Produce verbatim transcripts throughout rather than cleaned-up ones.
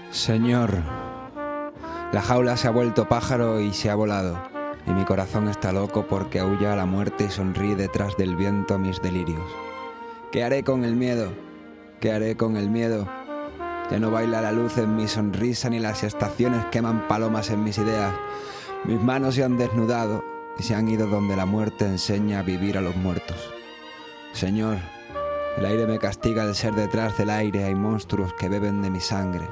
Señor, la jaula se ha vuelto pájaro y se ha volado, y mi corazón está loco porque aúlla a la muerte y sonríe detrás del viento a mis delirios. ¿Qué haré con el miedo? ¿Qué haré con el miedo? Ya no baila la luz en mi sonrisa ni las estaciones queman palomas en mis ideas. Mis manos se han desnudado y se han ido donde la muerte enseña a vivir a los muertos. Señor, el aire me castiga al ser detrás del aire hay monstruos que beben de mi sangre.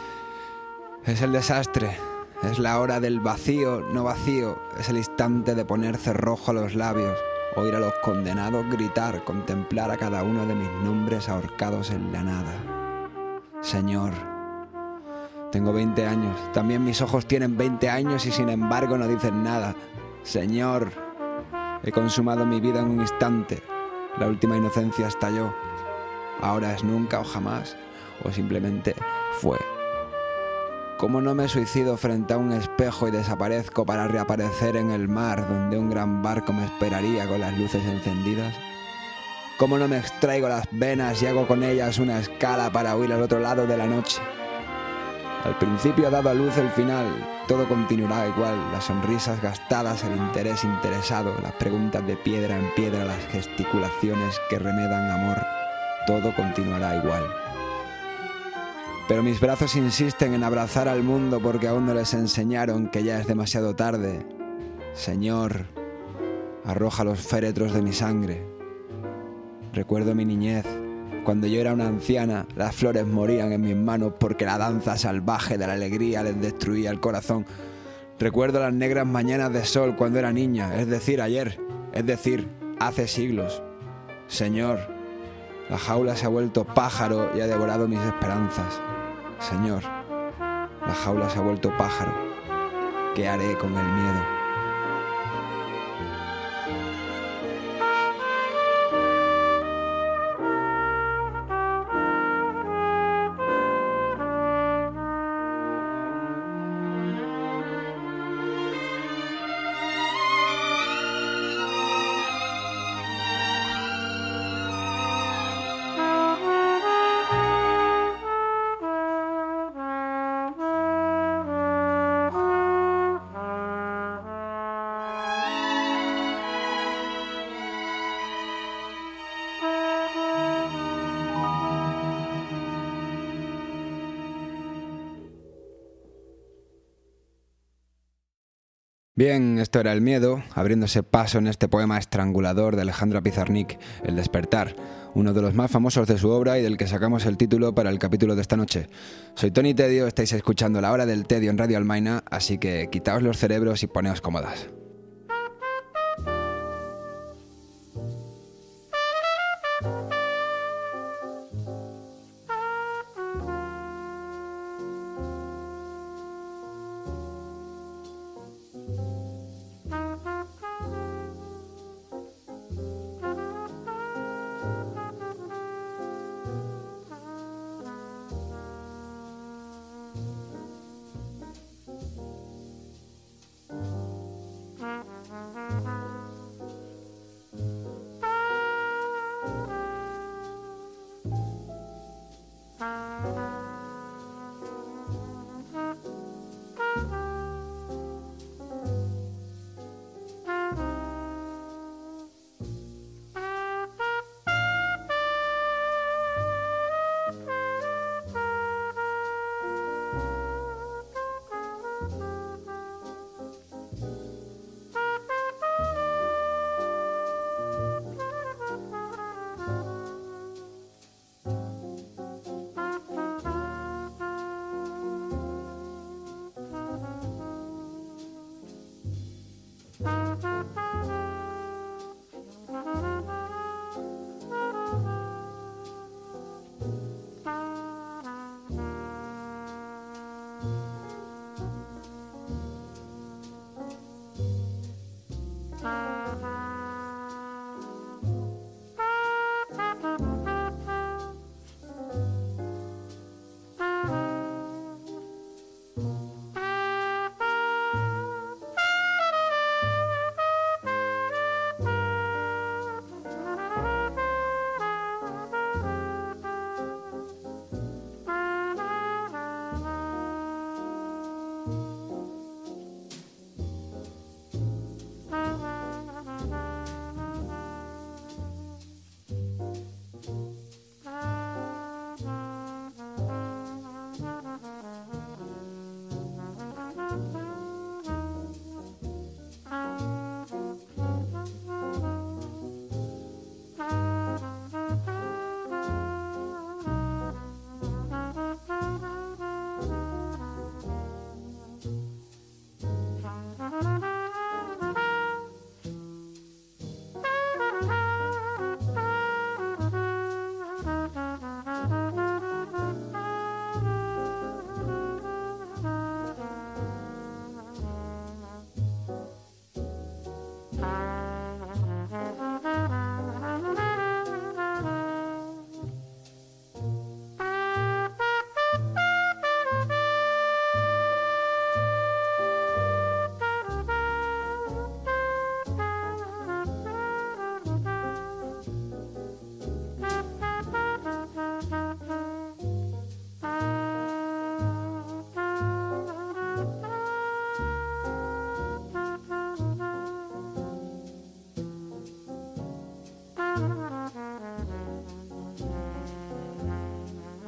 Es el desastre, es la hora del vacío, no vacío, es el instante de poner cerrojo a los labios, oír a los condenados gritar, contemplar a cada uno de mis nombres ahorcados en la nada. Señor, tengo veinte años, también mis ojos tienen veinte años y sin embargo no dicen nada. Señor, he consumado mi vida en un instante, la última inocencia estalló. Ahora es nunca o jamás, o simplemente fue. ¿Cómo no me suicido frente a un espejo y desaparezco para reaparecer en el mar donde un gran barco me esperaría con las luces encendidas? ¿Cómo no me extraigo las venas y hago con ellas una escala para huir al otro lado de la noche? Al principio ha dado a luz el final, todo continuará igual, las sonrisas gastadas, el interés interesado, las preguntas de piedra en piedra, las gesticulaciones que remedan amor, todo continuará igual. Pero mis brazos insisten en abrazar al mundo porque aún no les enseñaron que ya es demasiado tarde. Señor, arroja los féretros de mi sangre. Recuerdo mi niñez. Cuando yo era una anciana, las flores morían en mis manos porque la danza salvaje de la alegría les destruía el corazón. Recuerdo las negras mañanas de sol cuando era niña, es decir, ayer, es decir, hace siglos. Señor, la jaula se ha vuelto pájaro y ha devorado mis esperanzas. Señor, la jaula se ha vuelto pájaro. ¿Qué haré con el miedo? Bien, esto era El miedo, abriéndose paso en este poema estrangulador de Alejandra Pizarnik, El despertar, uno de los más famosos de su obra y del que sacamos el título para el capítulo de esta noche. Soy Tony Tedio, estáis escuchando La Hora del Tedio en Radio Almaina, así que quitaos los cerebros y poneos cómodas.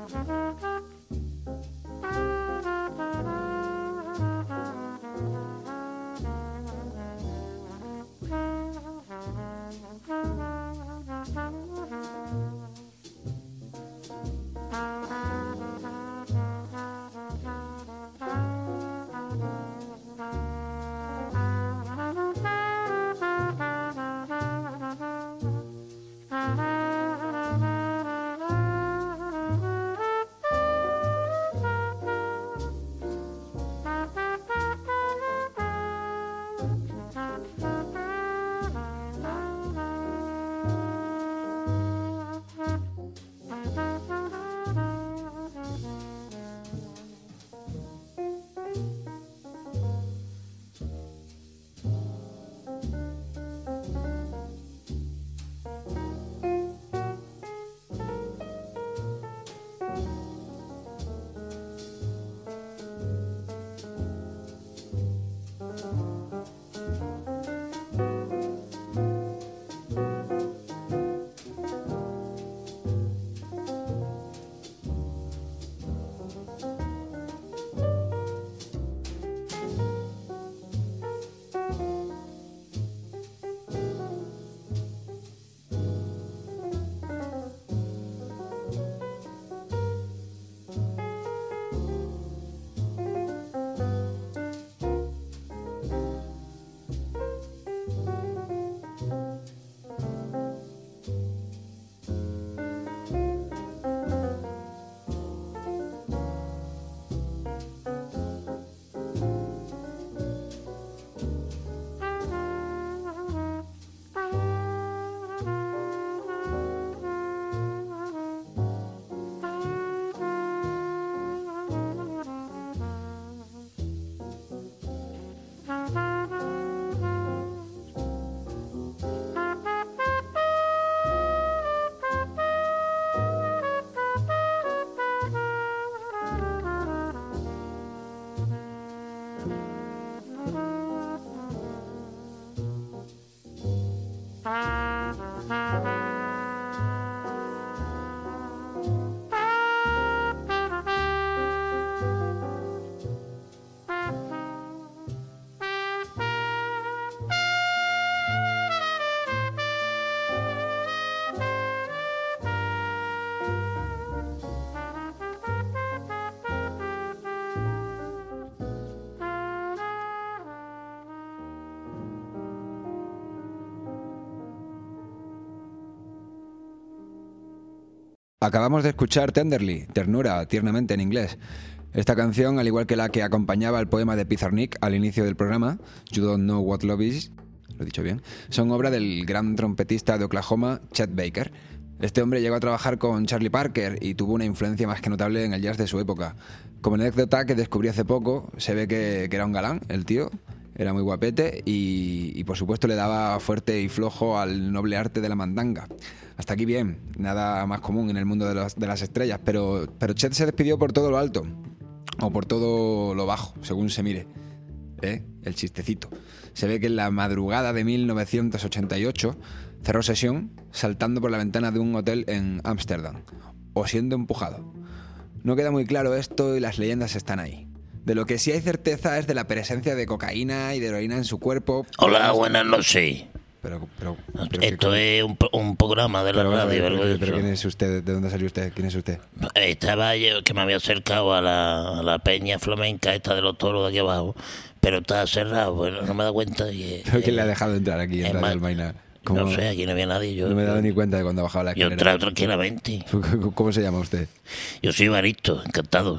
Acabamos de escuchar Tenderly, ternura, tiernamente en inglés. Esta canción, al igual que la que acompañaba el poema de Pizarnik al inicio del programa, You Don't Know What Love Is, lo he dicho bien, son obra del gran trompetista de Oklahoma, Chet Baker. Este hombre llegó a trabajar con Charlie Parker y tuvo una influencia más que notable en el jazz de su época. Como anécdota que descubrí hace poco, se ve que, que era un galán, el tío, era muy guapete y, y por supuesto le daba fuerte y flojo al noble arte de la mandanga. Hasta aquí bien, nada más común en el mundo de, los, de las estrellas, pero, pero Chet se despidió por todo lo alto, o por todo lo bajo, según se mire. ¿Eh? El chistecito. Se ve que en la madrugada de mil novecientos ochenta y ocho cerró sesión saltando por la ventana de un hotel en Ámsterdam, o siendo empujado. No queda muy claro esto y las leyendas están ahí. De lo que sí hay certeza es de la presencia de cocaína y de heroína en su cuerpo. Hola, buenas noches. Pero, pero, pero Esto que, es un, un programa de la pero, radio. Pero, algo pero, de pero eso. ¿quién es usted? ¿De dónde salió usted? ¿Quién es usted? Estaba yo que me había acercado a la, a la peña flamenca esta de los toros de aquí abajo, pero estaba cerrado, bueno, no me he dado cuenta. Y, ¿Pero eh, quién le ha dejado entrar aquí en Radio Almaina? No sé, aquí no había nadie. Yo, no me he dado ni cuenta de cuando bajaba la escalera. Yo entraba tranquilamente. ¿Cómo se llama usted? Yo soy Evaristo, encantado.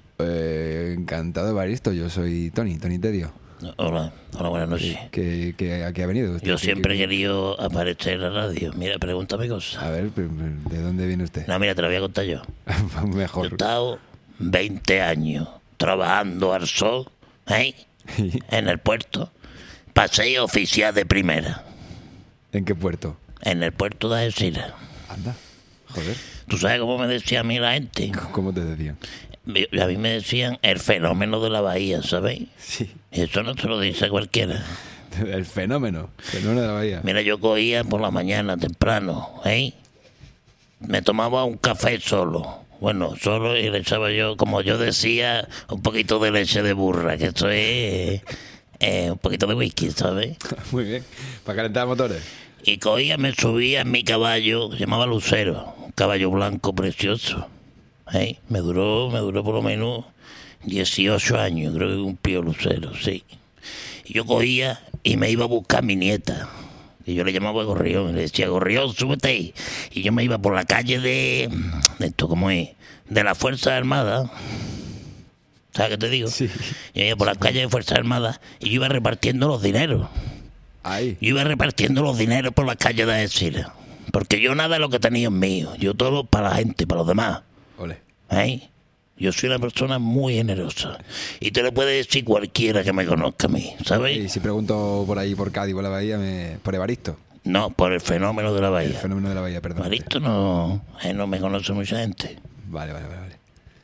Eh, encantado, Evaristo. Yo soy Tony, Tony Tedio. Hola, hola, buenas noches. ¿Qué, qué, ¿A qué ha venido usted? Yo ¿Qué, siempre qué, he querido aparecer en la radio. Mira, pregúntame cosas. A ver, ¿de dónde viene usted? No, mira, te lo voy a contar yo. Mejor. Yo he estado veinte años trabajando al sol, ¿eh? En el puerto. Paseo oficial de primera. ¿En qué puerto? En el puerto de Algeciras. Anda, joder. ¿Tú sabes cómo me decía a mí la gente? ¿Cómo te decían? A mí me decían el fenómeno de la bahía, ¿sabéis? Sí. Eso no te lo dice cualquiera. El fenómeno, fenómeno de la bahía. Mira, yo cogía por la mañana temprano, ¿eh? Me tomaba un café solo, Bueno, solo y le echaba yo, como yo decía, un poquito de leche de burra, que esto es eh, un poquito de whisky, ¿sabes? Muy bien. ¿Para calentar motores? Y cogía, me subía en mi caballo, que se llamaba Lucero, un caballo blanco precioso. ¿Eh? Me duró, me duró por lo menos dieciocho años, creo que cumplió Lucero, sí. Y yo cogía y me iba a buscar a mi nieta. Y yo le llamaba a Gorrión y le decía, Gorrión, súbete. Y yo me iba por la calle de... de esto, ¿cómo es? De la Fuerza Armada. ¿Sabes qué te digo? Sí. Yo iba por las calles de Fuerza Armada y yo iba repartiendo los dineros. Ahí. Yo iba repartiendo los dineros por las calles de Algeciras. Porque yo nada de lo que tenía es mío. Yo todo para la gente, para los demás. Ole. ¿Eh? Yo soy una persona muy generosa. Y te lo puede decir cualquiera que me conozca a mí, ¿sabes? Y si pregunto por ahí, por Cádiz, por la Bahía, me... por Evaristo. No, por el fenómeno de la El bahía. fenómeno de la Bahía, perdón. Evaristo no, eh, no me conoce mucha gente. Vale, vale, vale. vale.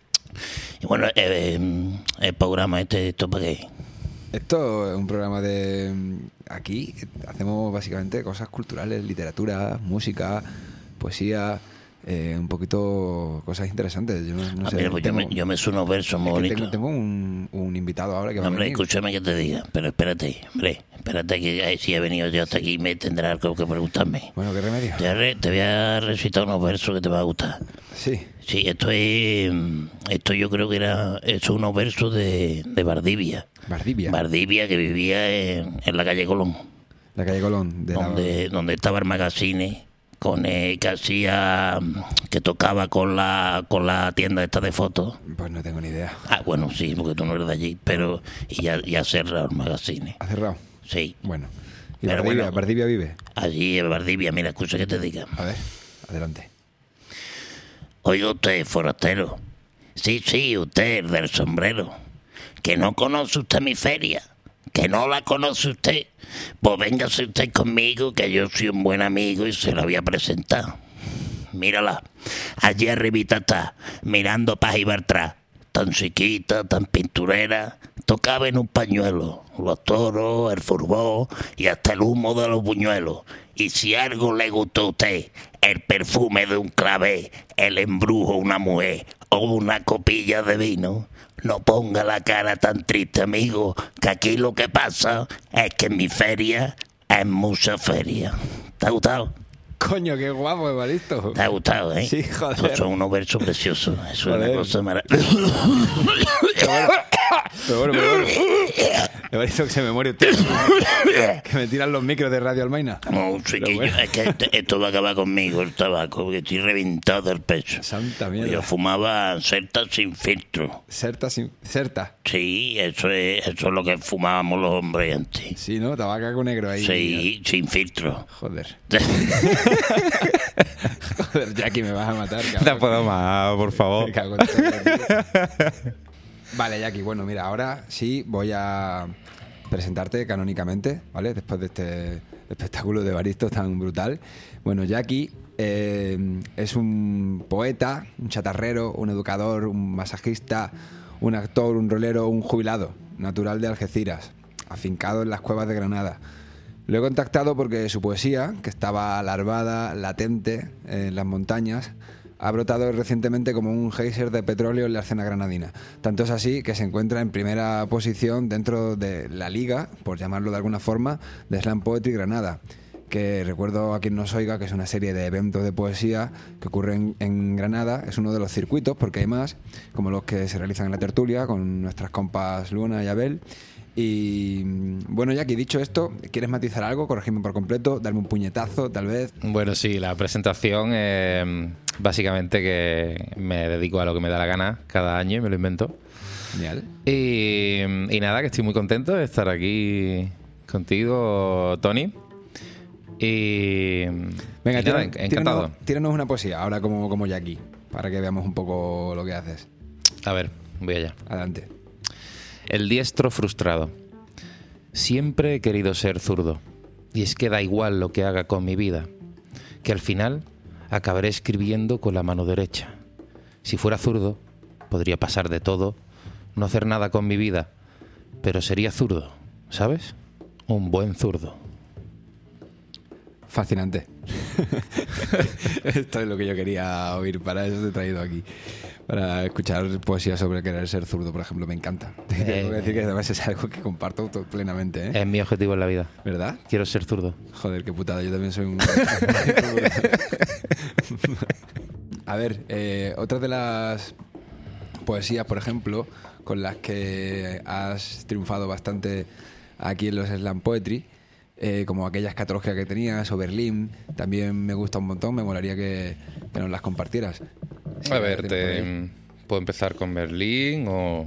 Y bueno, eh, el programa este, ¿esto para qué? Esto es un programa de... Aquí hacemos básicamente cosas culturales, literatura, música, poesía, eh, un poquito cosas interesantes. Yo no, no A sé, ver, pues tengo, yo, me, yo me sé unos versos muy es que bonitos. tengo, tengo un, un invitado ahora que va Hombre, a venir. escúchame que te diga, pero espérate, hombre, espérate que eh, si he venido yo hasta aquí me tendrá algo que preguntarme. Bueno, ¿qué remedio? Te, re- te voy a recitar unos versos que te van a gustar. Sí. Sí, esto es, esto yo creo que era, son unos versos de, de Valdivia. Valdivia. Valdivia, que vivía en, en la calle Colón, La calle Colón. De donde, la... donde estaba el magazine, con el que hacía, que tocaba con la, con la tienda esta de fotos. Pues no tengo ni idea. Ah, bueno, sí, porque tú no eres de allí, pero y ya, ya cerrado el magazine. ¿Ha cerrado? Sí, Bueno. ¿Y Pero Valdivia? bueno. ¿Valdivia vive? allí en Valdivia, mira, escucha que te diga. A ver, adelante. Oiga usted, forastero. Sí, sí, usted, el del sombrero. Que no conoce usted mi feria. Que no la conoce usted. Pues véngase usted conmigo, que yo soy un buen amigo y se la voy a presentar. Mírala. Allí arribita está, mirando para ir atrás. Tan chiquita, tan pinturera. Tocaba en un pañuelo. Los toros, el furbó y hasta el humo de los buñuelos. Y si algo le gustó a usted, el perfume de un clavé, el embrujo de una mujer o una copilla de vino, no ponga la cara tan triste, amigo, que aquí lo que pasa es que en mi feria es mucha feria. ¿Te ha gustado? Coño, qué guapo, Evaristo. ¿Te ha gustado, eh? Sí, joder. Esos son unos versos preciosos. Eso Joder. es una cosa maravillosa. Pero bueno, pero bueno. Evaristo, que se me muere usted. Que me tiran los micros de Radio Almaina. No, chiquillo, bueno. es que esto, esto va a acabar conmigo, el tabaco, porque estoy reventado del pecho. Santa mierda. Yo fumaba Certa sin filtro. Certa, sin... Certa. Sí, eso es, eso es lo que fumábamos los hombres antes. Sí, ¿no? Tabacaco negro ahí. Sí, sin filtro. Joder. Joder, Jackie, me vas a matar, No cabrón. puedo más, por favor. Me cago en todo. Vale, Jackie, bueno, mira, ahora sí voy a presentarte canónicamente, ¿vale? Después de este espectáculo de Evaristo tan brutal. Bueno, Jackie eh, es un poeta, un chatarrero, un educador, un masajista, un actor, un rolero, un jubilado, natural de Algeciras, afincado en las cuevas de Granada. Lo he contactado porque su poesía, que estaba larvada, latente en las montañas, ha brotado recientemente como un geyser de petróleo en la escena granadina. Tanto es así que se encuentra en primera posición dentro de la liga, por llamarlo de alguna forma, de Slam Poetry Granada, que recuerdo a quien nos oiga que es una serie de eventos de poesía que ocurren en Granada. Es uno de los circuitos, porque hay más, como los que se realizan en la tertulia con nuestras compas Luna y Abel. Y bueno, Jackie, dicho esto, ¿quieres matizar algo? Corregirme por completo, darme un puñetazo, tal vez. Bueno, sí, la presentación eh, básicamente que me dedico a lo que me da la gana cada año y me lo invento. Genial. Y, y nada, que estoy muy contento de estar aquí contigo, Tony. Y, Venga, y nada, tira- enc- encantado. tíranos, tíranos una poesía, ahora como, como Jackie, para que veamos un poco lo que haces. A ver, voy allá. Adelante. El diestro frustrado. Siempre he querido ser zurdo. Y es que da igual lo que haga con mi vida, que al final acabaré escribiendo con la mano derecha. Si fuera zurdo, podría pasar de todo, no hacer nada con mi vida, pero sería zurdo, ¿sabes? Un buen zurdo. Fascinante. Esto es lo que yo quería oír, para eso te he traído aquí. Para escuchar poesía sobre querer ser zurdo, por ejemplo, me encanta. Eh, Tengo que decir que además es algo que comparto plenamente, ¿eh? Es mi objetivo en la vida. ¿Verdad? Quiero ser zurdo. Joder, qué putada, yo también soy un... A ver, eh, otra de las poesías, por ejemplo, con las que has triunfado bastante aquí en los Slam Poetry, eh, como aquella escatología que tenías o Berlín, también me gusta un montón, me molaría que, que nos las compartieras. Sí, a ver, te, ¿puedo empezar con Berlín o,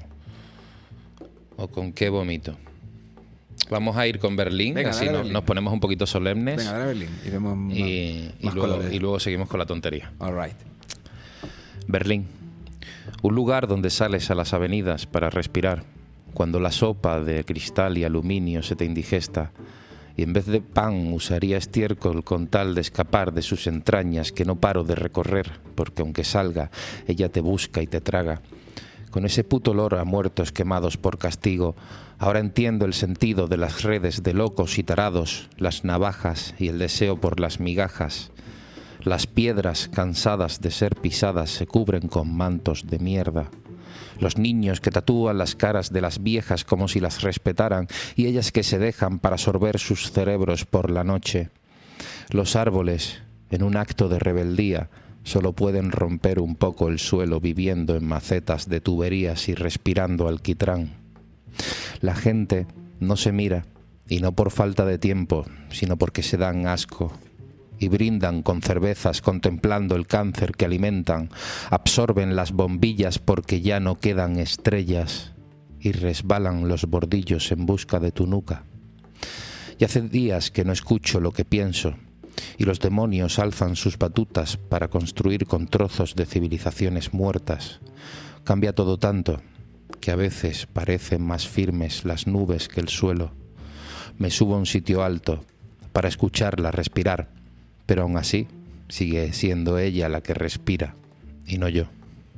o con qué vomito? Vamos a ir con Berlín, Venga, así dale, no, Berlín. Nos ponemos un poquito solemnes. Venga, dale a Berlín y vemos más, y, más y, luego, colores. y luego seguimos con la tontería. All right. Berlín, un lugar donde sales a las avenidas para respirar, cuando la sopa de cristal y aluminio se te indigesta, y en vez de pan usaría estiércol con tal de escapar de sus entrañas que no paro de recorrer, porque aunque salga, ella te busca y te traga. Con ese puto olor a muertos quemados por castigo, ahora entiendo el sentido de las redes de locos y tarados, las navajas y el deseo por las migajas. Las piedras, cansadas de ser pisadas, se cubren con mantos de mierda. Los niños que tatúan las caras de las viejas como si las respetaran, y ellas que se dejan para sorber sus cerebros por la noche. Los árboles, en un acto de rebeldía, solo pueden romper un poco el suelo viviendo en macetas de tuberías y respirando alquitrán. La gente no se mira, y no por falta de tiempo, sino porque se dan asco. Y brindan con cervezas contemplando el cáncer que alimentan, absorben las bombillas porque ya no quedan estrellas y resbalan los bordillos en busca de tu nuca. Y hace días que no escucho lo que pienso y los demonios alzan sus batutas para construir con trozos de civilizaciones muertas. Cambia todo tanto que a veces parecen más firmes las nubes que el suelo. Me subo a un sitio alto para escucharla respirar, pero aún así sigue siendo ella la que respira y no yo.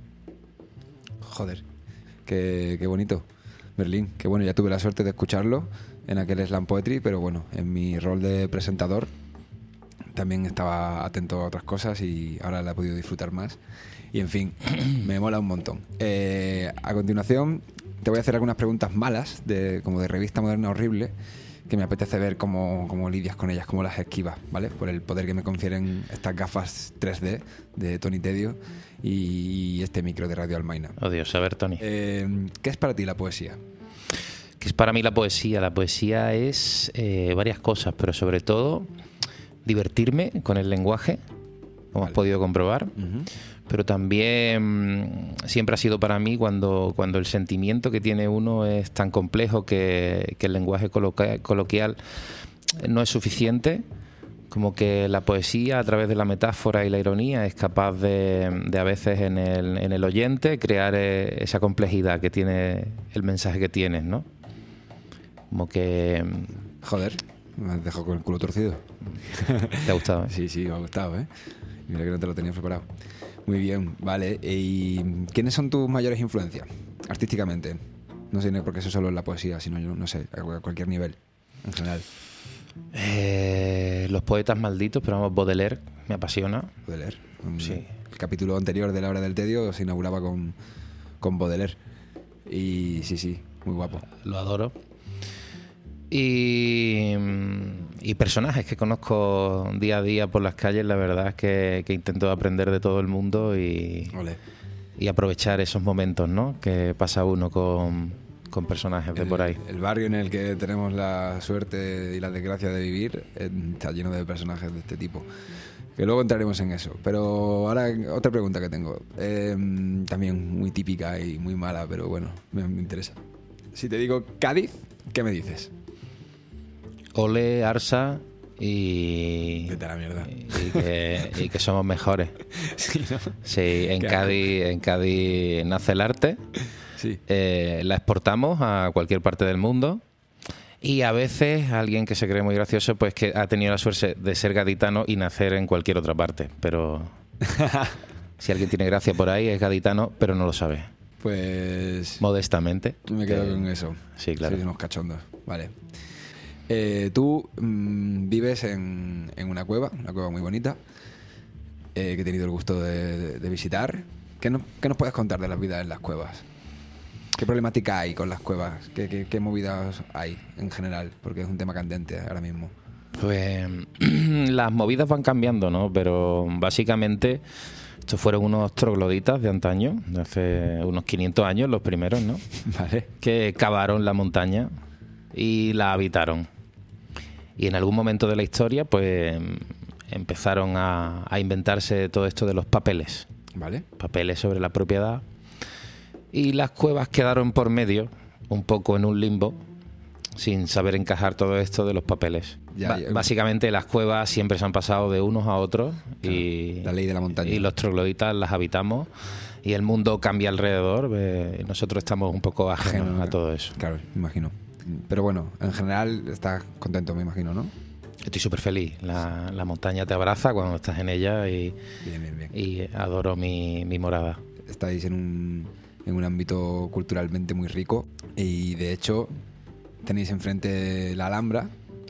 Joder, qué, qué bonito. Berlín, qué bueno, ya tuve la suerte de escucharlo en aquel Slam Poetry, pero bueno, en mi rol de presentador también estaba atento a otras cosas y ahora la he podido disfrutar más. Y en fin, me mola un montón. Eh, a continuación te voy a hacer algunas preguntas malas, de, como de revista moderna horrible, que me apetece ver cómo, cómo lidias con ellas, cómo las esquivas, ¿vale? Por el poder que me confieren estas gafas tres D de Tony Tedio y este micro de Radio Almaina. Oh Dios, a ver, Tony. Eh, ¿Qué es para ti la poesía? ¿Qué es para mí la poesía? La poesía es eh, varias cosas, pero sobre todo divertirme con el lenguaje, como Vale. has podido comprobar. Uh-huh. Pero también siempre ha sido para mí cuando, cuando el sentimiento que tiene uno es tan complejo que, que el lenguaje coloca, coloquial no es suficiente, como que la poesía a través de la metáfora y la ironía es capaz de, de a veces en el, en el oyente crear esa complejidad que tiene el mensaje que tienes, ¿no? Como que... Joder, me has dejado con el culo torcido. ¿Te ha gustado? ¿eh? Sí, sí, me ha gustado, ¿eh? Mira que no te lo tenía preparado. Muy bien, vale. ¿Y quiénes son tus mayores influencias artísticamente? No sé, porque eso solo es la poesía, sino yo no sé, a cualquier nivel, en general. Eh, los poetas malditos, pero vamos, Baudelaire me apasiona. Baudelaire. Un, Sí. El capítulo anterior de La Hora del Tedio se inauguraba con, con Baudelaire. Y sí, sí, muy guapo. Lo adoro. Y, y personajes que conozco día a día por las calles, la verdad es que, que intento aprender de todo el mundo y, Ole. y aprovechar esos momentos, ¿no? Que pasa uno con, con personajes de El, por ahí. el barrio en el que tenemos la suerte y la desgracia de vivir eh, está lleno de personajes de este tipo. Que luego entraremos en eso. Pero ahora otra pregunta que tengo. Eh, también muy típica y muy mala, pero bueno, me, me interesa. Si te digo Cádiz, ¿qué me dices? Ole, Arsa y, Vete a la mierda. y, y que, y que somos mejores. Sí, ¿no? Sí, en Qué Cádiz, en Cádiz nace el arte. Sí. Eh, la exportamos a cualquier parte del mundo y a veces alguien que se cree muy gracioso pues que ha tenido la suerte de ser gaditano y nacer en cualquier otra parte, pero si alguien tiene gracia por ahí es gaditano pero no lo sabe, Pues modestamente. me quedo Eh, con eso. sí, claro. Sois unos cachondos. Vale. Eh, tú mmm, vives en, en una cueva, una cueva muy bonita, eh, que he tenido el gusto de, de, de visitar. ¿Qué, no, ¿Qué nos puedes contar de la vida en las cuevas? ¿Qué problemática hay con las cuevas? ¿Qué, qué, qué movidas hay en general? Porque es un tema candente ahora mismo. Pues las movidas van cambiando, ¿no? Pero básicamente estos fueron unos trogloditas de antaño, de hace unos quinientos años, los primeros, ¿no? Vale. Que cavaron la montaña y la habitaron. Y en algún momento de la historia, pues empezaron a, a inventarse todo esto de los papeles. Vale. Papeles sobre la propiedad. Y las cuevas quedaron por medio, un poco en un limbo, sin saber encajar todo esto de los papeles. Ya, ba- ya. Básicamente las cuevas siempre se han pasado de unos a otros, Claro, y la ley de la montaña. y los trogloditas las habitamos y el mundo cambia alrededor, eh, y nosotros estamos un poco ajenos Ajeno, a todo eso. Claro, me imagino. Pero bueno, en general estás contento, me imagino, ¿no? Estoy súper feliz. La, la montaña te abraza cuando estás en ella y, Bien, bien, bien. y adoro mi, mi morada. Estáis en un, en un ámbito culturalmente muy rico y de hecho tenéis enfrente la Alhambra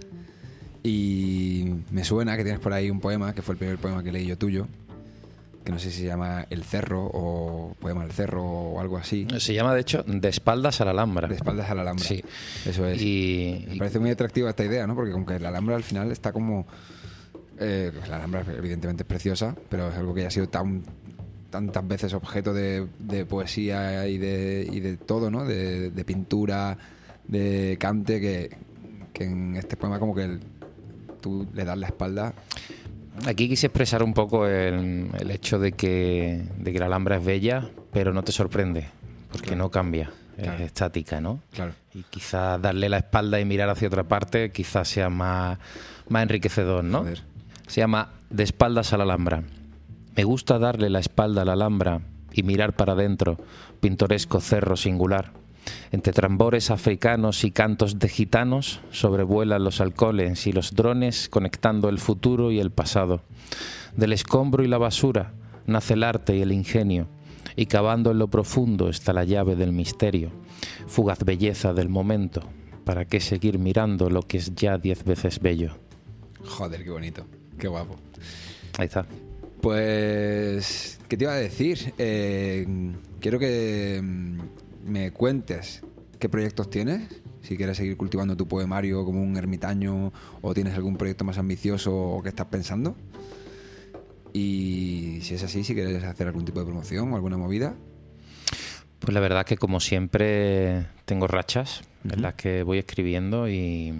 y me suena que tienes por ahí un poema, que fue el primer poema que leí yo tuyo, que no sé si se llama El Cerro o Poema del Cerro o algo así. Se llama, de hecho, De espaldas a la Alhambra. De espaldas a la Alhambra. Sí. Eso es. Y, Me y- parece muy atractiva esta idea, ¿no? Porque como que la Alhambra al final está como... Eh, la Alhambra evidentemente es preciosa, pero es algo que ya ha sido tan tantas veces objeto de, de poesía y de, y de todo, ¿no? De, de pintura, de cante, que, que en este poema como que el- tú le das la espalda. Aquí quise expresar un poco el, el hecho de que, de que la Alhambra es bella, pero no te sorprende, porque Claro. no cambia, Claro. es estática, ¿no? Claro. Y quizás darle la espalda y mirar hacia otra parte quizás sea más, más enriquecedor, ¿no? Joder. Se llama De espaldas a la Alhambra. Me gusta darle la espalda a la Alhambra y mirar para adentro, pintoresco cerro singular. Entre tambores africanos y cantos de gitanos sobrevuelan los halcones y los drones conectando el futuro y el pasado. Del escombro y la basura nace el arte y el ingenio, y cavando en lo profundo está la llave del misterio. Fugaz belleza del momento, ¿para qué seguir mirando lo que es ya diez veces bello? Joder, qué bonito. Qué guapo. Ahí está. Pues, ¿qué te iba a decir? Eh, quiero que mm, me cuentes qué proyectos tienes, si quieres seguir cultivando tu poemario como un ermitaño o tienes algún proyecto más ambicioso o que estás pensando. Y si es así, si quieres hacer algún tipo de promoción o alguna movida. Pues la verdad es que como siempre tengo rachas Ujú. en las que voy escribiendo y,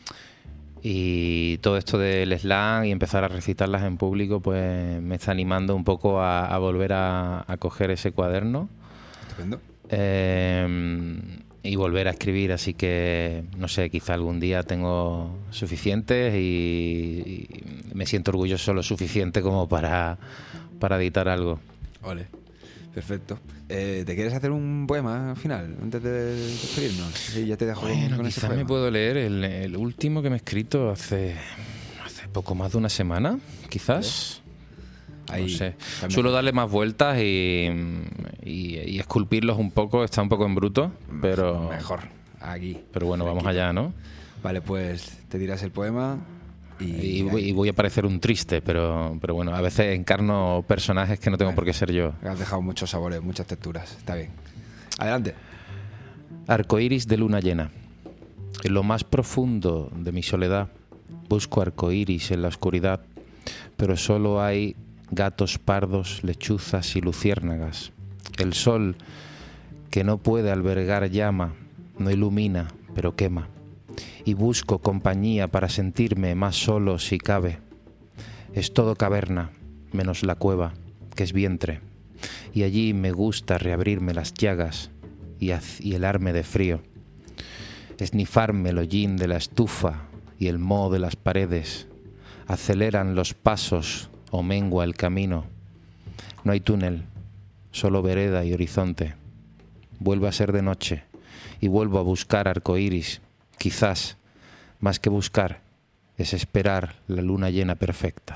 y todo esto del slam y empezar a recitarlas en público pues me está animando un poco a, a volver a, a coger ese cuaderno Estupendo. eh, y volver a escribir, así que no sé, quizá algún día tengo suficientes y, y me siento orgulloso lo suficiente como para, para editar algo. Ole. Perfecto. Eh, ¿Te quieres hacer un poema final antes de despedirnos? Sí, ya te dejo con- Bueno, con ese quizás me poema. puedo leer el, el último que me he escrito hace, hace poco más de una semana, quizás. Ahí, No sé. también. Suelo darle más vueltas y, y, y esculpirlos un poco, está un poco en bruto, pero, Mejor. Aquí. pero bueno, vamos Tranquilo. allá, ¿no? Vale, pues te dirás el poema y... Y, voy- y voy a parecer un triste, pero, pero bueno, a veces encarno personajes que no tengo Bueno. por qué ser yo. Has dejado muchos sabores, muchas texturas. Está bien. Adelante. Arcoíris de luna llena. En lo más profundo de mi soledad busco arcoíris en la oscuridad, pero solo hay gatos pardos, lechuzas y luciérnagas. El sol, que no puede albergar llama, no ilumina, pero quema. Y busco compañía para sentirme más solo si cabe. Es todo caverna, menos la cueva, que es vientre. Y allí me gusta reabrirme las llagas y, haz- y helarme de frío. Esnifarme el hollín de la estufa y el moho de las paredes. Aceleran los pasos o mengua el camino. No hay túnel, solo vereda y horizonte. Vuelve a ser de noche y vuelvo a buscar arcoíris. Quizás, más que buscar, es esperar la luna llena perfecta.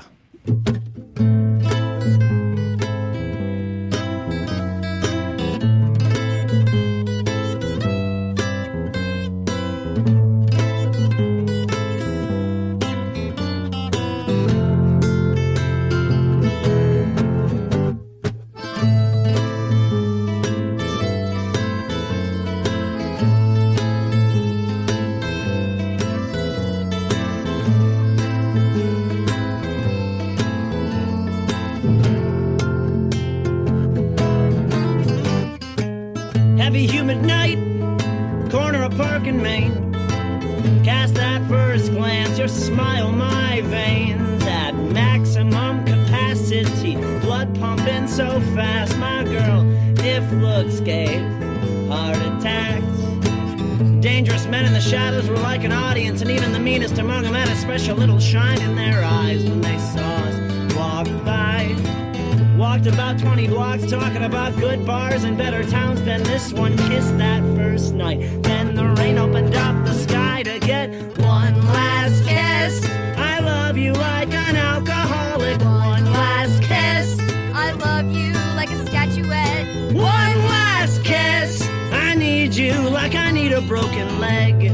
heavy humid night, corner of Park and Main. Cast that first glance, your smile, my veins at maximum capacity, blood pumping so fast, my girl, if looks gave heart attacks. Dangerous men in the shadows were like an audience, and even the meanest among them had a special little shine in their eyes when they saw us walk by. Walked about twenty blocks talking about good bars and better towns than this one. Kissed that first night, then the rain opened up the sky to get one last kiss. I love you like an alcoholic. One last kiss. I love you like a statuette. One last kiss. I need you like I need a broken leg.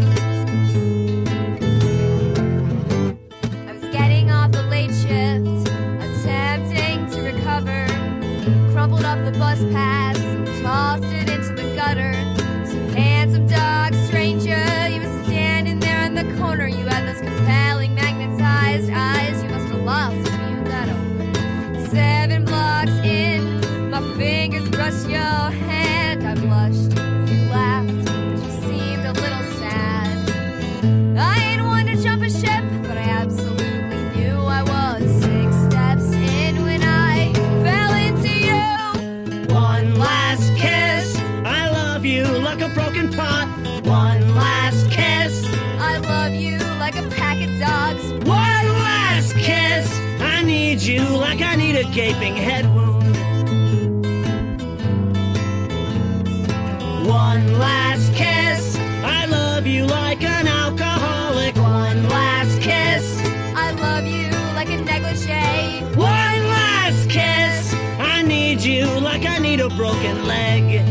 I was getting off the late shift, attempting to recover. Crumpled up the bus pass, tossed it into the gutter. Some handsome dog stranger, you were standing there in the corner. You had those compelling magnetized eyes. You must have lost when you got over. Seven blocks in, my fingers brushed your hand. I blushed, you laughed, but you seemed a little sad. I ain't one to jump a ship, but I absolutely knew I was six steps in when I fell into you. One last kiss. I love you like a broken pot. One last kiss. I love you like a pack of dogs. One last kiss. I need you like I need a gaping head wound. One last kiss. I love you like an alcoholic. One last kiss. I love you like a negligee. One last kiss. I need you like I need a broken leg.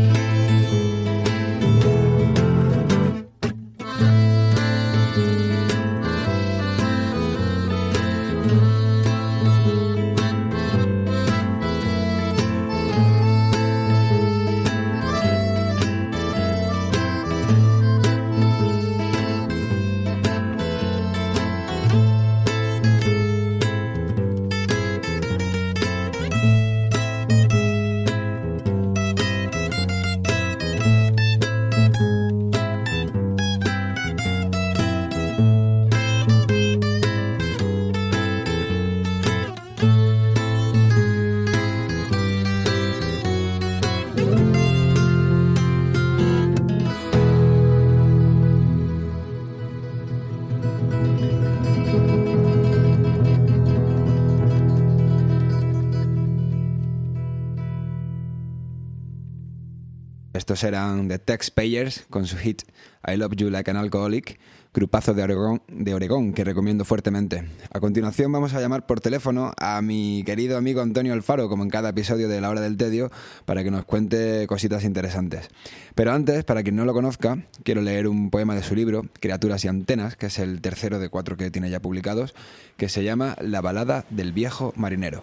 Estos eran The Taxpayers con su hit I Love You Like an Alcoholic, grupazo de Oregón, de Oregón que recomiendo fuertemente. A continuación vamos a llamar por teléfono a mi querido amigo Antonio Alfaro, como en cada episodio de La Hora del Tedio, para que nos cuente cositas interesantes. Pero antes, para quien no lo conozca, quiero leer un poema de su libro, Criaturas y Antenas, que es el tercero de cuatro que tiene ya publicados, que se llama La balada del viejo marinero.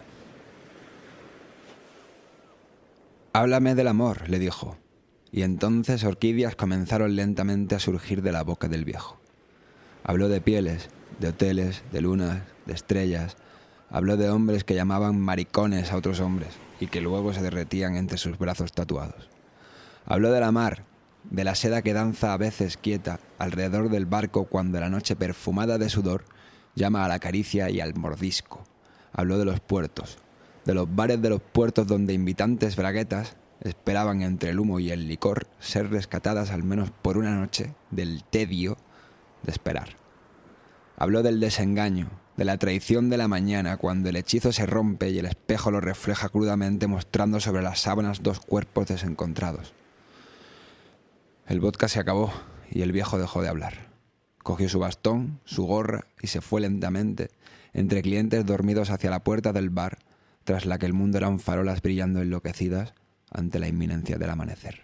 Háblame del amor, le dijo. Y entonces orquídeas comenzaron lentamente a surgir de la boca del viejo. Habló de pieles, de hoteles, de lunas, de estrellas. Habló de hombres que llamaban maricones a otros hombres y que luego se derretían entre sus brazos tatuados. Habló de la mar, de la seda que danza a veces quieta alrededor del barco cuando la noche perfumada de sudor llama a la caricia y al mordisco. Habló de los puertos, de los bares de los puertos donde invitantes braguetas esperaban entre el humo y el licor ser rescatadas al menos por una noche del tedio de esperar. Habló del desengaño, de la traición de la mañana cuando el hechizo se rompe y el espejo lo refleja crudamente mostrando sobre las sábanas dos cuerpos desencontrados. El vodka se acabó y el viejo dejó de hablar. Cogió su bastón, su gorra y se fue lentamente entre clientes dormidos hacia la puerta del bar, tras la que el mundo eran farolas brillando enloquecidas ante la inminencia del amanecer.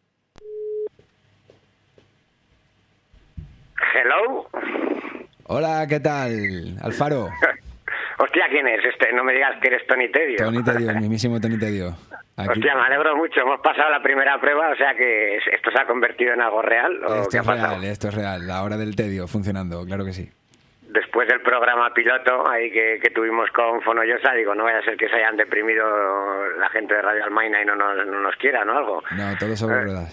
Hello. Hola, ¿qué tal? Alfaro. Hostia, ¿quién es este? No me digas que eres Tony Tedio. Tony Tedio, el mismísimo Tony Tedio. Aquí. Hostia, me alegro mucho. Hemos pasado la primera prueba, o sea que esto se ha convertido en algo real. ¿O esto qué ha es pasado? real, esto es real. La hora del tedio funcionando, claro que sí. Después del programa piloto ahí que, que tuvimos con Fonollosa, digo, no vaya a ser que se hayan deprimido la gente de Radio Almaina y no nos, no nos quieran o algo. No, todo sobre eh, ruedas.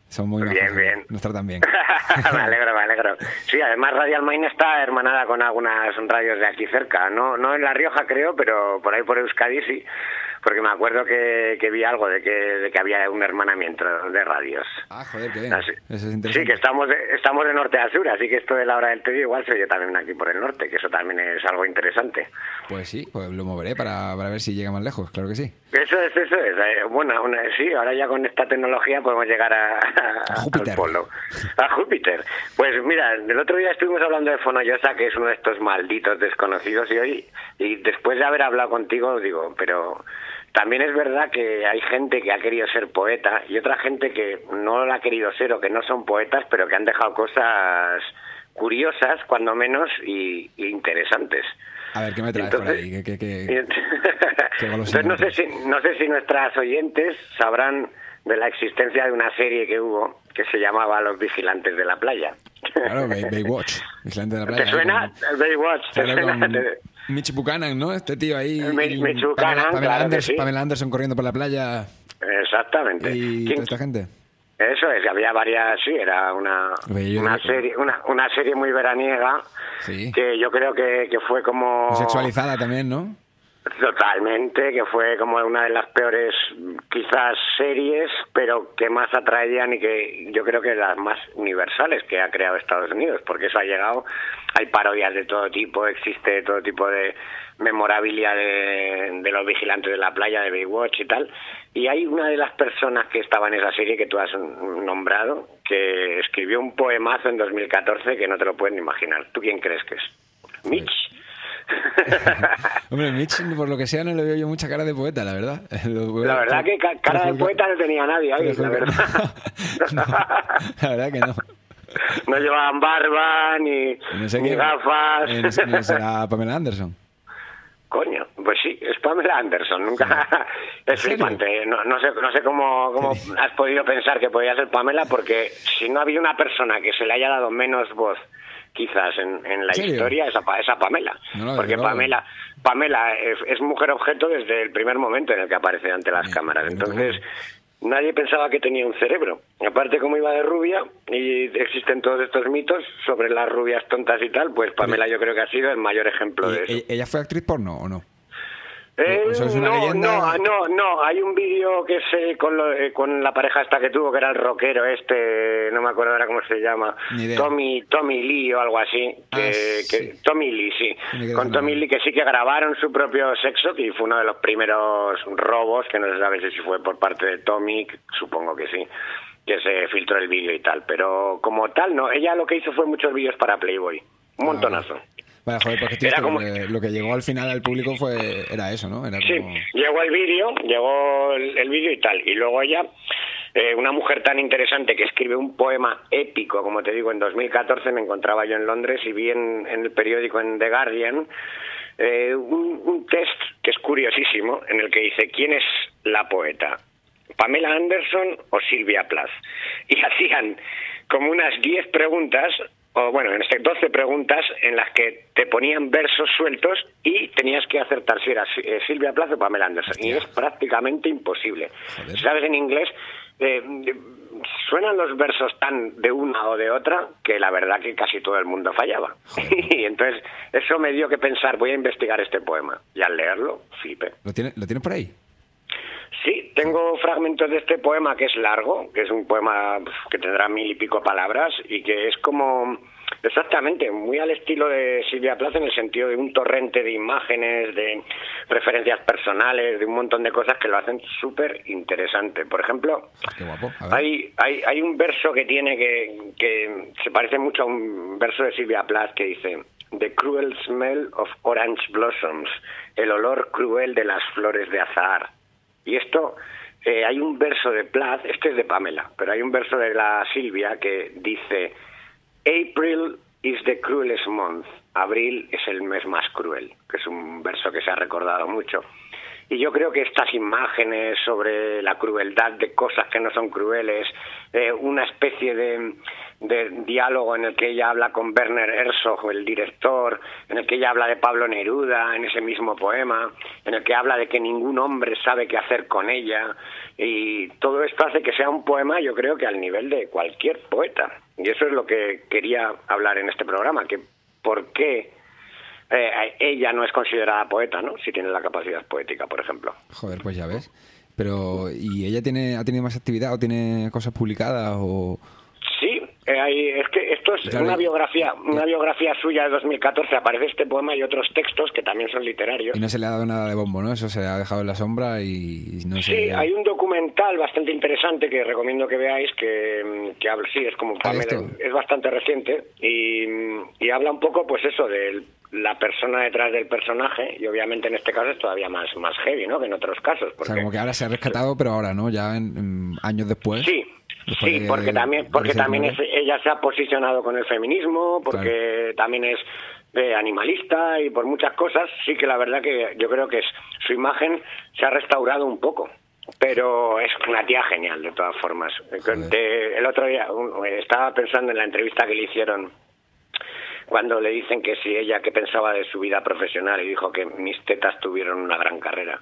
Son muy majos. Bien, bien. Nos tratan bien. Me alegro, me alegro. Sí, además Radial Main está hermanada con algunas radios de aquí cerca. No, no en La Rioja, creo, pero por ahí por Euskadi sí. Porque me acuerdo que, que vi algo de que, de que había un hermanamiento de radios. Ah, joder, qué bien. Así. Eso es interesante. Sí, que estamos de, estamos de norte a sur, así que esto de la hora del tedio igual se oye también aquí por el norte, que eso también es algo interesante. Pues sí, pues lo moveré para, para ver si llega más lejos, claro que sí. Eso es, eso es. Eh, bueno, una, sí, ahora ya con esta tecnología podemos llegar a, a, A Júpiter. al polo. A Júpiter. Pues mira, el otro día estuvimos hablando de Fonollosa, que es uno de estos malditos desconocidos, y hoy, y después de haber hablado contigo, digo, pero también es verdad que hay gente que ha querido ser poeta y otra gente que no lo ha querido ser o que no son poetas, pero que han dejado cosas curiosas, cuando menos, y, y interesantes. A ver, ¿qué me traes Entonces, por ahí? ¿Qué, qué, qué, y ent- qué golosinas Entonces no sé traes? si no sé si nuestras oyentes sabrán de la existencia de una serie que hubo que se llamaba Los Vigilantes de la Playa. Claro, Bay, Baywatch, Vigilante de la Playa. ¿Te suena? Con- Baywatch, ¿te Sale suena? con Te- Mitch Buchanan, ¿no? Este tío ahí. Mi- y Mitch Pamela, Buchanan, Pamela claro que Anderson, sí. Pamela Anderson corriendo por la playa Exactamente. y ¿Quién- toda esta gente. Eso es, había varias, sí, era una, Oye, yo una creo que- serie una, una serie muy veraniega Sí. que yo creo que, que fue como... Muy sexualizada también, ¿no? Totalmente, que fue como una de las peores quizás series, pero que más atraían y que yo creo que las más universales que ha creado Estados Unidos, porque eso ha llegado, hay parodias de todo tipo, existe todo tipo de memorabilia de, de los vigilantes de la playa, de Baywatch y tal, y hay una de las personas que estaba en esa serie que tú has nombrado, que escribió un poemazo en dos mil catorce que no te lo puedes ni imaginar. ¿Tú quién crees que es? Mitch. Hombre, Mitch, por lo que sea, no le veo yo mucha cara de poeta, la verdad. Lo- La verdad que ca- cara de prejuzga- poeta no tenía nadie ahí, la prejuzga- verdad. No, la verdad que no. No llevaban barba, ni, No sé ni quién- gafas. eh, no sé quién será Pamela Anderson. Coño, pues sí, es Pamela Anderson. Nunca es ¿En serio? flipante. No, no sé, no sé cómo, cómo has podido pensar que podía ser Pamela, porque si no había una persona que se le haya dado menos voz, quizás en, en la ¿En serio? historia, esa, esa Pamela. No, no, porque desde luego. Pamela, Pamela es, es mujer objeto desde el primer momento en el que aparece ante las Bien, cámaras. bien, Entonces, nadie pensaba que tenía un cerebro. Aparte, como iba de rubia, y existen todos estos mitos sobre las rubias tontas y tal, pues Pamela yo creo que ha sido el mayor ejemplo de eso. ¿E- ¿Ella fue actriz porno o no? Eh, ¿Eso es una no, leyenda? no, no, no, hay un vídeo que sé con, lo- eh, con la pareja esta que tuvo, que era el rockero este, no me acuerdo ahora cómo se llama, Ni idea. Tommy Tommy Lee o algo así, que, Ah, sí. que Tommy Lee, sí, Me quedé con con Tommy la- Lee, que sí que grabaron su propio sexo, y fue uno de los primeros robos, que no se sabe si fue por parte de Tommy, supongo que sí, que se filtró el vídeo y tal, pero como tal, no, ella lo que hizo fue muchos vídeos para Playboy, un montonazo. Vale, joder, porque tío, Era esto, como- lo, que, lo que llegó al final al público fue era eso, ¿no? Era Sí, como... llegó el vídeo, llegó el, el vídeo y tal. Y luego ella, eh, una mujer tan interesante que escribe un poema épico, como te digo, en dos mil catorce me encontraba yo en Londres y vi en, en el periódico, en The Guardian, eh, un, un test que es curiosísimo, en el que dice, ¿quién es la poeta? ¿Pamela Anderson o Silvia Plath? Y hacían como unas diez preguntas, o bueno, en este doce preguntas, en las que te ponían versos sueltos y tenías que acertar si era eh, Silvia Plath o Pamela Anderson. Hostia. Y es prácticamente imposible. Joder. Si sabes en inglés, eh, suenan los versos tan de una o de otra que la verdad que casi todo el mundo fallaba. Y entonces eso me dio que pensar, voy a investigar este poema. Y al leerlo, flipé. ¿Lo tienes lo tienes por ahí? Sí, tengo fragmentos de este poema que es largo, que es un poema pues, que tendrá mil y pico palabras y que es como, exactamente, muy al estilo de Silvia Plath en el sentido de un torrente de imágenes, de referencias personales, de un montón de cosas que lo hacen súper interesante. Por ejemplo, Qué guapo. A ver. hay, hay, hay un verso que tiene que, que se parece mucho a un verso de Silvia Plath que dice: The cruel smell of orange blossoms, el olor cruel de las flores de azahar. Y esto, eh, hay un verso de Plath, este es de Pamela, pero hay un verso de la Silvia que dice: April is the cruelest month, abril es el mes más cruel, que es un verso que se ha recordado mucho. Y yo creo que estas imágenes sobre la crueldad de cosas que no son crueles, eh, una especie de, de diálogo en el que ella habla con Werner Herzog, el director, en el que ella habla de Pablo Neruda en ese mismo poema, en el que habla de que ningún hombre sabe qué hacer con ella, y todo esto hace que sea un poema, yo creo que al nivel de cualquier poeta, y eso es lo que quería hablar en este programa, que por qué eh, ella no es considerada poeta, ¿no? Si tiene la capacidad poética, por ejemplo. Joder, pues ya ves. Pero, ¿y ella tiene ha tenido más actividad o tiene cosas publicadas o...? Sí, eh, hay, es que esto es Claro, una y- biografía, una biografía suya de dos mil catorce, aparece este poema y otros textos que también son literarios. Y no se le ha dado nada de bombo, ¿no? Eso se ha dejado en la sombra y no sé... Sí, hay un documental bastante interesante que recomiendo que veáis, que, que habla, sí, es como Ah, Pamela, esto. es bastante reciente, y, y habla un poco, pues eso, de la persona detrás del personaje, y obviamente en este caso es todavía más, más heavy, ¿no?, que en otros casos. O Porque, sea, como que ahora se ha rescatado, pero ahora, ¿no? Ya en, en años después. sí, después sí, de- porque también, porque de ser también es, mujer. ella se ha posicionado con el feminismo, porque también es eh, animalista y por muchas cosas. Sí que la verdad que yo creo que es, su imagen se ha restaurado un poco, pero es una tía genial de todas formas. Joder. De- el otro día un- estaba pensando en la entrevista que le hicieron cuando le dicen que si ella qué pensaba de su vida profesional, y dijo que mis tetas tuvieron una gran carrera.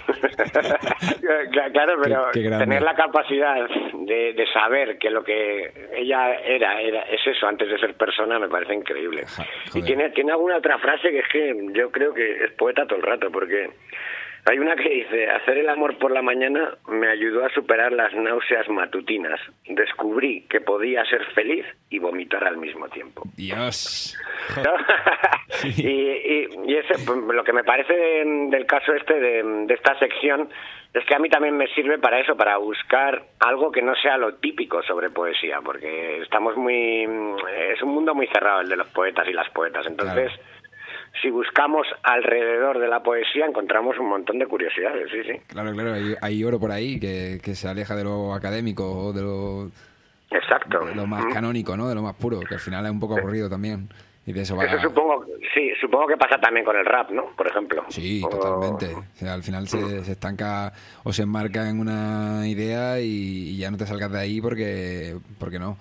Claro, pero Qué- qué grande. tener la capacidad de, de saber que lo que ella era, era es eso antes de ser persona me parece increíble. Ja- Y joder. tiene, tiene alguna otra frase que es que yo creo que es poeta todo el rato, porque hay una que dice: hacer el amor por la mañana me ayudó a superar las náuseas matutinas. Descubrí que podía ser feliz y vomitar al mismo tiempo. Dios. ¿No? y, y, y ese, pues, lo que me parece de- del caso este de, de esta sección es que a mí también me sirve para eso, para buscar algo que no sea lo típico sobre poesía, porque estamos muy es un mundo muy cerrado el de los poetas y las poetas. Entonces, si buscamos alrededor de la poesía encontramos un montón de curiosidades. Sí, sí. Claro, claro, hay, hay oro por ahí que, que se aleja de lo académico o de lo, Exacto. de lo más Mm. canónico, ¿no? De lo más puro, que al final es un poco aburrido también. Y de eso va... Eso supongo, sí, supongo que pasa también con el rap, ¿no? Por ejemplo. Sí, O- totalmente. O sea, al final se, se estanca o se enmarca en una idea y, y ya no te salgas de ahí porque, porque no.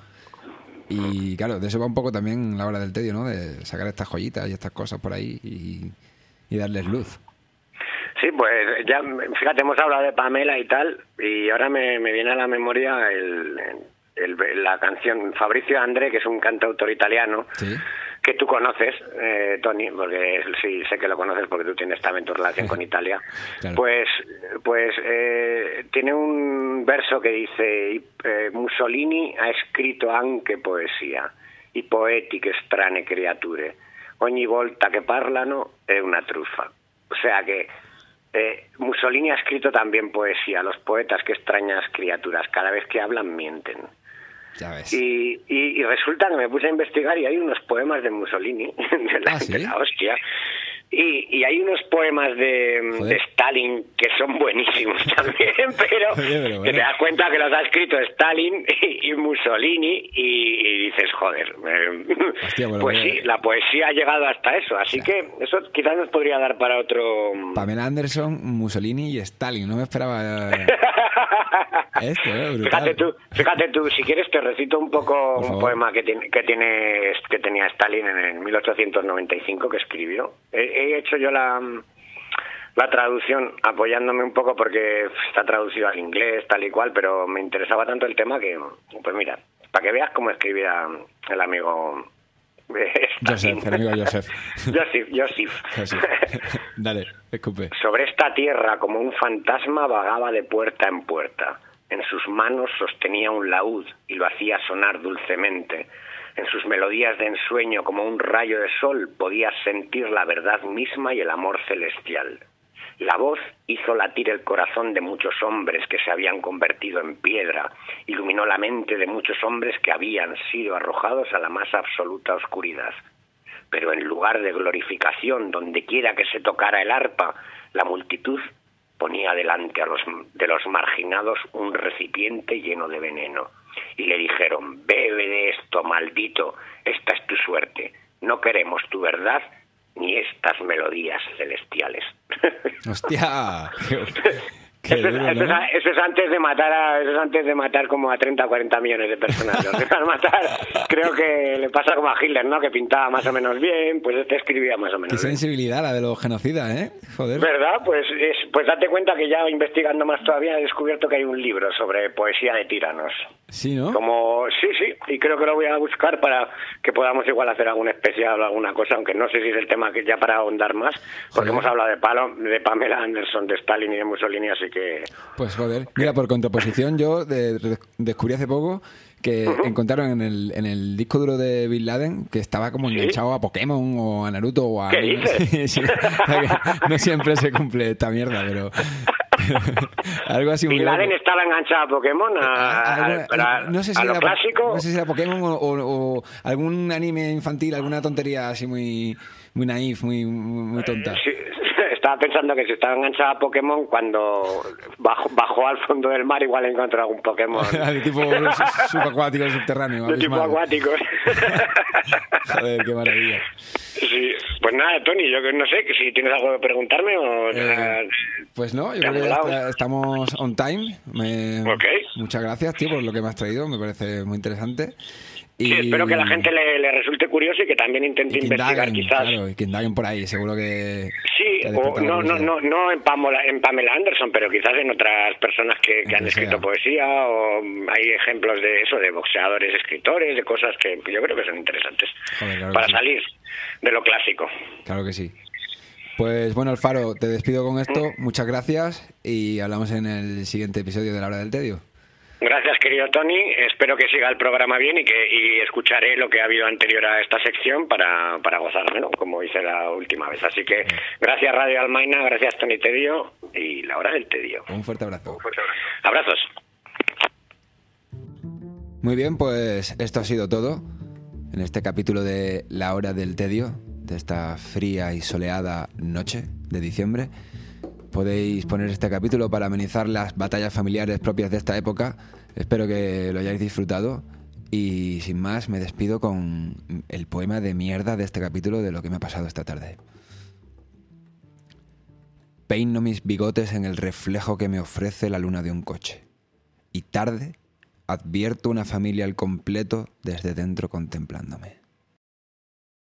Y claro, de eso va un poco también la hora del tedio, ¿no? De sacar estas joyitas y estas cosas por ahí y, y darles luz. Sí, pues ya, fíjate, hemos hablado de Pamela y tal, y ahora me, me viene a la memoria el, el- la canción Fabrizio André, que es un cantautor italiano, Sí. que tú conoces, eh, Tony, porque sí, sé que lo conoces porque tú tienes también tu relación con Italia. Claro. Pues pues eh, tiene un verso que dice eh, Mussolini ha scritto anche poesia, i poeti che strane creature, ogni volta che parlano è una truffa. O sea que eh, Mussolini ha escrito también poesía, los poetas, qué extrañas criaturas, cada vez que hablan mienten. Ya ves. Y, y, y resulta que me puse a investigar y hay unos poemas de Mussolini, de la, Ah, ¿sí? de la hostia, y, y hay unos poemas de, Joder. de Stalin que son buenísimos también, pero, Oye, pero que bueno. te das cuenta que los ha escrito Stalin y, y Mussolini y, y dices, joder, eh, Hostia, bueno, pues bueno. sí, la poesía ha llegado hasta eso, así que eso quizás nos podría dar para otro... Pamela Anderson, Mussolini y Stalin. No me esperaba esto, ¿eh? Brutal. Fíjate tú, fíjate tú, si quieres te recito un poco Por un favor. poema que tiene, que tiene que tenía Stalin en el mil ochocientos noventa y cinco que escribió. He, he hecho yo la la traducción apoyándome un poco porque está traducido al inglés tal y cual, pero me interesaba tanto el tema que, pues mira, para que veas cómo escribía el amigo eh, Stalin. Joseph, el amigo Joseph. Joseph, Joseph. Joseph. Dale, escupe. Sobre esta tierra como un fantasma vagaba de puerta en puerta. En sus manos sostenía un laúd y lo hacía sonar dulcemente. En sus melodías de ensueño como un rayo de sol podías sentir la verdad misma y el amor celestial. La voz hizo latir el corazón de muchos hombres que se habían convertido en piedra, iluminó la mente de muchos hombres que habían sido arrojados a la más absoluta oscuridad. Pero en lugar de glorificación, donde quiera que se tocara el arpa, la multitud ponía delante a los, de los marginados un recipiente lleno de veneno. Y le dijeron, bebe de esto, maldito, esta es tu suerte. No queremos tu verdad ni estas melodías celestiales. ¡Hostia! ¡Qué, Qué Eso es, duro, eso, es, ¿no? eso es antes de matar a, eso es antes de matar como a treinta o cuarenta millones de personas. Los dejan matar, creo que le pasa como a Hitler, ¿no? Que pintaba más o menos bien, pues este escribía más o menos Qué bien. sensibilidad la de los genocidas, ¿eh? Joder. ¿Verdad? Pues es, pues date cuenta que ya investigando más todavía he descubierto que hay un libro sobre poesía de tiranos. Sí, ¿no? Como, sí, sí, y creo que lo voy a buscar para que podamos igual hacer algún especial o alguna cosa, aunque no sé si es el tema que ya para ahondar más, porque Joder. hemos hablado de, Palo, de Pamela Anderson, de Stalin y de Mussolini, así que... Pues joder, mira, por contraposición yo de- de- descubrí hace poco que Ujú. encontraron en el, en el disco duro de Bin Laden que estaba como ¿Sí? enganchado a Pokémon o a Naruto o a... ¿Qué dices? Sí, sí. O sea que no siempre se cumple esta mierda, pero... algo así muy Bin Laden loco. estaba enganchado a Pokémon, a, A- a- alguna- a- no sé si a lo era, clásico. no sé si era Pokémon o, o- o algún anime infantil, alguna tontería así muy muy naif, muy, muy, muy tonta. Sí, estaba pensando que si estaba enganchado a Pokémon, cuando bajó, bajó al fondo del mar igual encontró algún Pokémon de tipo subacuático, subterráneo. de tipo abismal. acuático. Joder, qué maravilla. Sí, pues nada, Tony, yo que no sé, que si tienes algo que preguntarme o... Eh, Pues no, yo ¿Te creo que has ya volado? está- estamos on time. Me- Ok. Muchas gracias, tío, por lo que me has traído. Me parece muy interesante. Y, Sí, espero que a la gente le, le resulte curioso y que también intente y que investigar indaguen, quizás. claro, y que indaguen por ahí. Seguro que... Sí, que ha o despertado no, no, curiosidad. no, no en, Pamela, en Pamela Anderson, pero quizás en otras personas que, que En han que escrito sea. poesía, o hay ejemplos de eso, de boxeadores, escritores, de cosas que yo creo que son interesantes Joder, claro que para sí. salir de lo clásico. Claro que sí. Pues bueno, Alfaro, te despido con esto. Muchas gracias y hablamos en el siguiente episodio de La Hora del Tedio. Gracias, querido Tony. Espero que siga el programa bien y que y escucharé lo que ha habido anterior a esta sección para, para gozármelo, como hice la última vez. Así que gracias, Radio Almaina, gracias, Tony Tedio, y La Hora del Tedio. Un fuerte abrazo. Abrazos. Muy bien, pues esto ha sido todo en este capítulo de La Hora del Tedio, de esta fría y soleada noche de diciembre. Podéis poner este capítulo para amenizar las batallas familiares propias de esta época. Espero que lo hayáis disfrutado. Y sin más, me despido con el poema de mierda de este capítulo de lo que me ha pasado esta tarde. Peino mis bigotes en el reflejo que me ofrece la luna de un coche. Y tarde advierto una familia al completo desde dentro contemplándome.